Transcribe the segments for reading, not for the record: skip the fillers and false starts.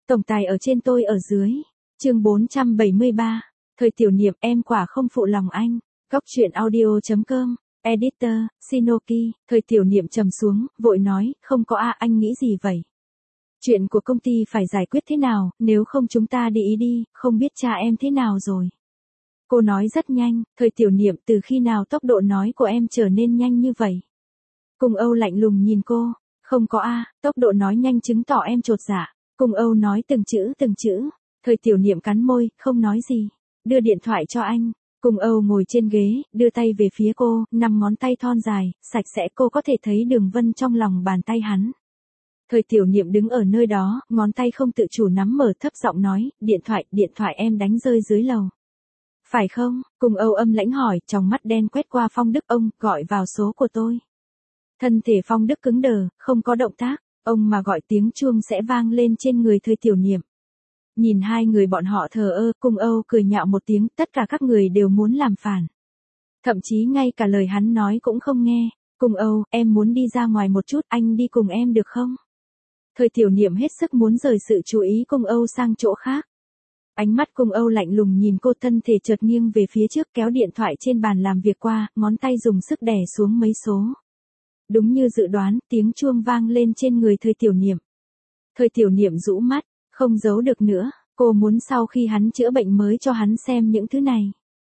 Tổng tài ở trên tôi ở dưới. Chương 473. Thời tiểu niệm em quả không phụ lòng anh. Góc truyện audio.com. Editor, Shinoki. Thời tiểu niệm trầm xuống, vội nói, không có anh nghĩ gì vậy? Chuyện của công ty phải giải quyết thế nào, nếu không chúng ta đi ý đi, không biết cha em thế nào rồi. Cô nói rất nhanh, thời tiểu niệm từ khi nào tốc độ nói của em trở nên nhanh như vậy? Cung Âu lạnh lùng nhìn cô, không có tốc độ nói nhanh chứng tỏ em chột dạ. Cung Âu nói từng chữ. Thời tiểu niệm cắn môi, không nói gì. Đưa điện thoại cho anh. Cung Âu ngồi trên ghế, đưa tay về phía cô, 5 ngón tay thon dài, sạch sẽ, cô có thể thấy đường vân trong lòng bàn tay hắn. Thời tiểu niệm đứng ở nơi đó, ngón tay không tự chủ nắm mở, thấp giọng nói, điện thoại em đánh rơi dưới lầu. Phải không? Cung Âu âm lãnh hỏi, trong mắt đen quét qua Phong Đức. Ông, gọi vào số của tôi. Thân thể Phong Đức cứng đờ, không có động tác, ông mà gọi tiếng chuông sẽ vang lên trên người thời tiểu niệm. Nhìn hai người bọn họ thờ ơ, Cung Âu cười nhạo một tiếng, tất cả các người đều muốn làm phản. Thậm chí ngay cả lời hắn nói cũng không nghe. Cung Âu, em muốn đi ra ngoài một chút, anh đi cùng em được không? Thời tiểu niệm hết sức muốn rời sự chú ý Cung Âu sang chỗ khác. Ánh mắt Cung Âu lạnh lùng nhìn cô, thân thể chợt nghiêng về phía trước, kéo điện thoại trên bàn làm việc qua, ngón tay dùng sức đè xuống mấy số. Đúng như dự đoán, tiếng chuông vang lên trên người thời tiểu niệm. Thời tiểu niệm rũ mắt, không giấu được nữa, cô muốn sau khi hắn chữa bệnh mới cho hắn xem những thứ này.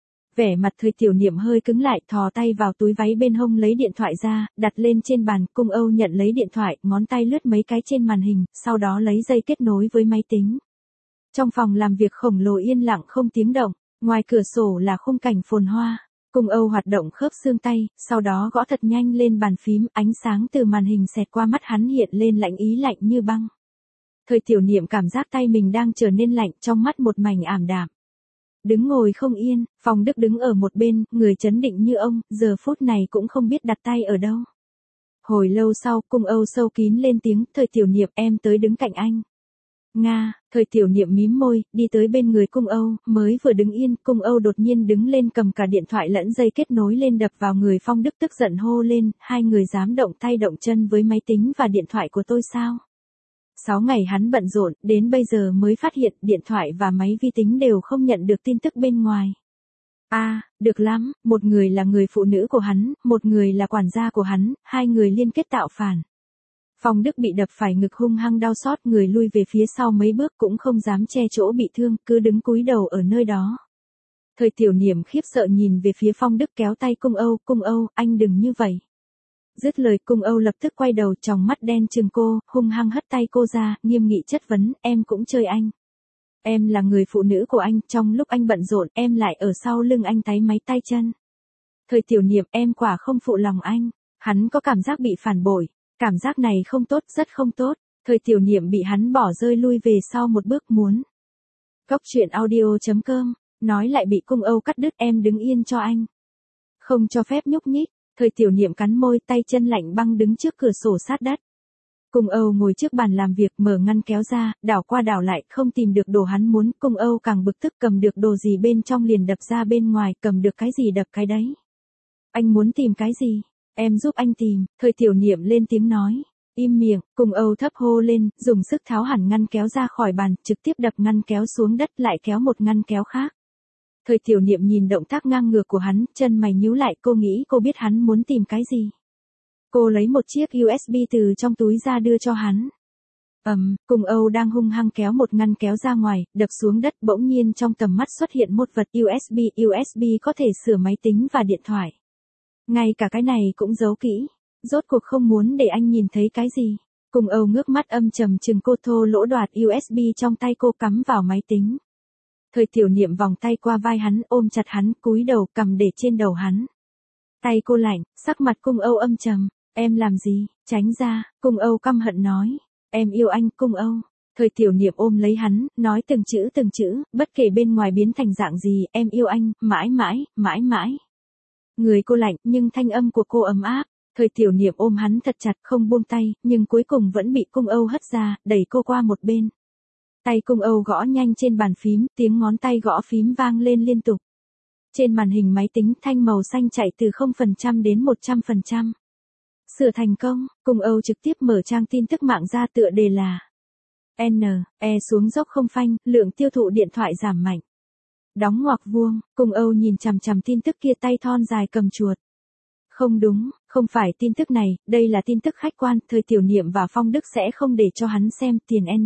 Vẻ mặt thời tiểu niệm hơi cứng lại, thò tay vào túi váy bên hông lấy điện thoại ra, đặt lên trên bàn. Cung Âu nhận lấy điện thoại, ngón tay lướt mấy cái trên màn hình, sau đó lấy dây kết nối với máy tính. Trong phòng làm việc khổng lồ yên lặng không tiếng động, ngoài cửa sổ là khung cảnh phồn hoa. Cung Âu hoạt động khớp xương tay, sau đó gõ thật nhanh lên bàn phím, ánh sáng từ màn hình xẹt qua mắt hắn hiện lên lạnh ý, lạnh như băng. Thời tiểu niệm cảm giác tay mình đang trở nên lạnh, trong mắt một mảnh ảm đạm. Đứng ngồi không yên, Phong Đức đứng ở một bên, người trấn định như ông, giờ phút này cũng không biết đặt tay ở đâu. Hồi lâu sau, Cung Âu sâu kín lên tiếng, thời tiểu niệm em tới đứng cạnh anh. Nga, thời tiểu niệm mím môi, đi tới bên người Cung Âu, mới vừa đứng yên, Cung Âu đột nhiên đứng lên cầm cả điện thoại lẫn dây kết nối lên đập vào người Phong Đức, tức giận hô lên, hai người dám động tay động chân với máy tính và điện thoại của tôi sao? 6 ngày hắn bận rộn, đến bây giờ mới phát hiện điện thoại và máy vi tính đều không nhận được tin tức bên ngoài. Được lắm, một người là người phụ nữ của hắn, một người là quản gia của hắn, hai người liên kết tạo phản. Phong Đức bị đập phải ngực hung hăng đau xót, người lui về phía sau mấy bước cũng không dám che chỗ bị thương, cứ đứng cúi đầu ở nơi đó. Thời tiểu niệm khiếp sợ nhìn về phía Phong Đức, kéo tay Cung Âu, anh đừng như vậy. Dứt lời, Cung Âu lập tức quay đầu, tròng mắt đen trừng cô, hung hăng hất tay cô ra, nghiêm nghị chất vấn, em cũng chơi anh. Em là người phụ nữ của anh, trong lúc anh bận rộn, em lại ở sau lưng anh táy máy tay chân. Thời tiểu niệm, em quả không phụ lòng anh. Hắn có cảm giác bị phản bội. Cảm giác này không tốt, rất không tốt. Thời tiểu niệm bị hắn bỏ rơi, lui về sau một bước muốn. Góc truyện audio.com. Nói lại bị Cung Âu cắt đứt, em đứng yên cho anh. Không cho phép nhúc nhích. Thời tiểu niệm cắn môi, tay chân lạnh băng đứng trước cửa sổ sát đất. Cung Âu ngồi trước bàn làm việc, mở ngăn kéo ra, đảo qua đảo lại, không tìm được đồ hắn muốn. Cung Âu càng bực tức, cầm được đồ gì bên trong liền đập ra bên ngoài, cầm được cái gì đập cái đấy. Anh muốn tìm cái gì? Em giúp anh tìm. Thời tiểu niệm lên tiếng nói. Im miệng. Cung Âu thấp hô lên, dùng sức tháo hẳn ngăn kéo ra khỏi bàn, trực tiếp đập ngăn kéo xuống đất, lại kéo một ngăn kéo khác. Thời tiểu niệm nhìn động tác ngang ngược của hắn, chân mày nhíu lại, cô nghĩ cô biết hắn muốn tìm cái gì. Cô lấy một chiếc USB từ trong túi ra đưa cho hắn. Cung Âu đang hung hăng kéo một ngăn kéo ra ngoài, đập xuống đất, bỗng nhiên trong tầm mắt xuất hiện một vật USB có thể sửa máy tính và điện thoại. Ngay cả cái này cũng giấu kỹ. Rốt cuộc không muốn để anh nhìn thấy cái gì. Cung Âu ngước mắt âm trầm trừng cô, thô lỗ đoạt USB trong tay cô, cắm vào máy tính. Thời tiểu niệm vòng tay qua vai hắn, ôm chặt hắn, cúi đầu, cầm để trên đầu hắn. Tay cô lạnh, sắc mặt Cung Âu âm trầm. Em làm gì? Tránh ra. Cung Âu căm hận nói. Em yêu anh, Cung Âu. Thời tiểu niệm ôm lấy hắn, nói từng chữ, bất kể bên ngoài biến thành dạng gì, em yêu anh, mãi mãi, mãi mãi. Người cô lạnh, nhưng thanh âm của cô ấm áp. Thời tiểu niệm ôm hắn thật chặt, không buông tay, nhưng cuối cùng vẫn bị Cung Âu hất ra, đẩy cô qua một bên. Tay Cung Âu gõ nhanh trên bàn phím, tiếng ngón tay gõ phím vang lên liên tục. Trên màn hình máy tính, thanh màu xanh chạy từ 0% đến 100%. Sửa thành công, Cung Âu trực tiếp mở trang tin tức mạng ra, tựa đề là N, E xuống dốc không phanh, lượng tiêu thụ điện thoại giảm mạnh. Đóng ngoặc vuông, Cung Âu nhìn chằm chằm tin tức kia tay thon dài cầm chuột. Không đúng, không phải tin tức này, đây là tin tức khách quan, Thời Tiểu Niệm và Phong Đức sẽ không để cho hắn xem tiền N.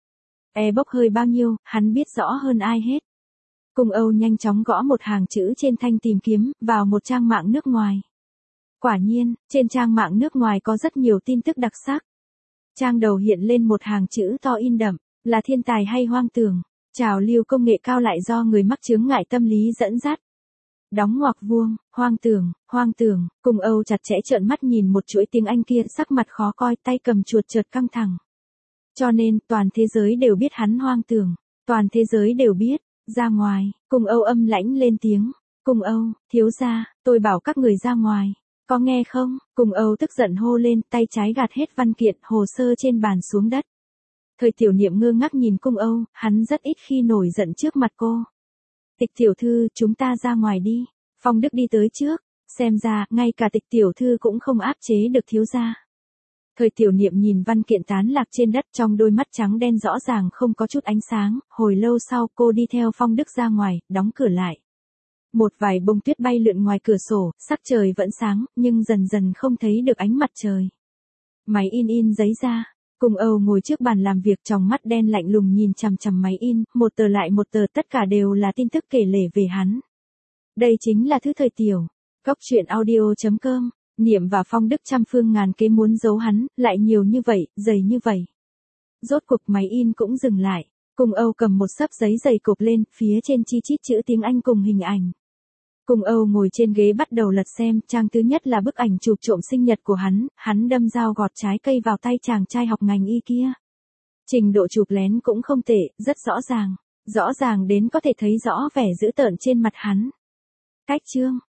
E bốc hơi bao nhiêu, hắn biết rõ hơn ai hết. Cung Âu nhanh chóng gõ một hàng chữ trên thanh tìm kiếm, vào một trang mạng nước ngoài. Quả nhiên, trên trang mạng nước ngoài có rất nhiều tin tức đặc sắc. Trang đầu hiện lên một hàng chữ to in đậm, là thiên tài hay hoang tưởng. Trào lưu công nghệ cao lại do người mắc chướng ngại tâm lý dẫn dắt. Đóng ngoặc vuông, hoang tưởng, Cung Âu chặt chẽ trợn mắt nhìn một chuỗi tiếng Anh kia, sắc mặt khó coi, tay cầm chuột chợt căng thẳng. Cho nên, toàn thế giới đều biết hắn hoang tưởng, toàn thế giới đều biết, ra ngoài, Cung Âu âm lãnh lên tiếng, Cung Âu, thiếu gia, tôi bảo các người ra ngoài, có nghe không? Cung Âu tức giận hô lên, tay trái gạt hết văn kiện, hồ sơ trên bàn xuống đất. Thời Tiểu Niệm ngơ ngác nhìn Cung Âu, hắn rất ít khi nổi giận trước mặt cô. Tịch tiểu thư, chúng ta ra ngoài đi. Phong Đức đi tới trước, xem ra, ngay cả Tịch tiểu thư cũng không áp chế được thiếu gia. Thời Tiểu Niệm nhìn văn kiện tán lạc trên đất, trong đôi mắt trắng đen rõ ràng không có chút ánh sáng, hồi lâu sau cô đi theo Phong Đức ra ngoài, đóng cửa lại. Một vài bông tuyết bay lượn ngoài cửa sổ, sắc trời vẫn sáng, nhưng dần dần không thấy được ánh mặt trời. Máy in giấy ra. Cung Âu ngồi trước bàn làm việc, tròng mắt đen lạnh lùng nhìn chằm chằm máy in, một tờ lại một tờ, tất cả đều là tin tức kể lể về hắn. Đây chính là thứ Thời Tiểu. Góc truyện audio.com, Niệm và Phong Đức trăm phương ngàn kế muốn giấu hắn, lại nhiều như vậy, dày như vậy. Rốt cuộc máy in cũng dừng lại. Cung Âu cầm một xấp giấy dày cộp lên, phía trên chi chít chữ tiếng Anh cùng hình ảnh. Cung Âu ngồi trên ghế bắt đầu lật xem, trang thứ nhất là bức ảnh chụp trộm sinh nhật của hắn đâm dao gọt trái cây vào tay chàng trai học ngành y kia. Trình độ chụp lén cũng không tệ, rất rõ ràng đến có thể thấy rõ vẻ dữ tợn trên mặt hắn. Cách chương,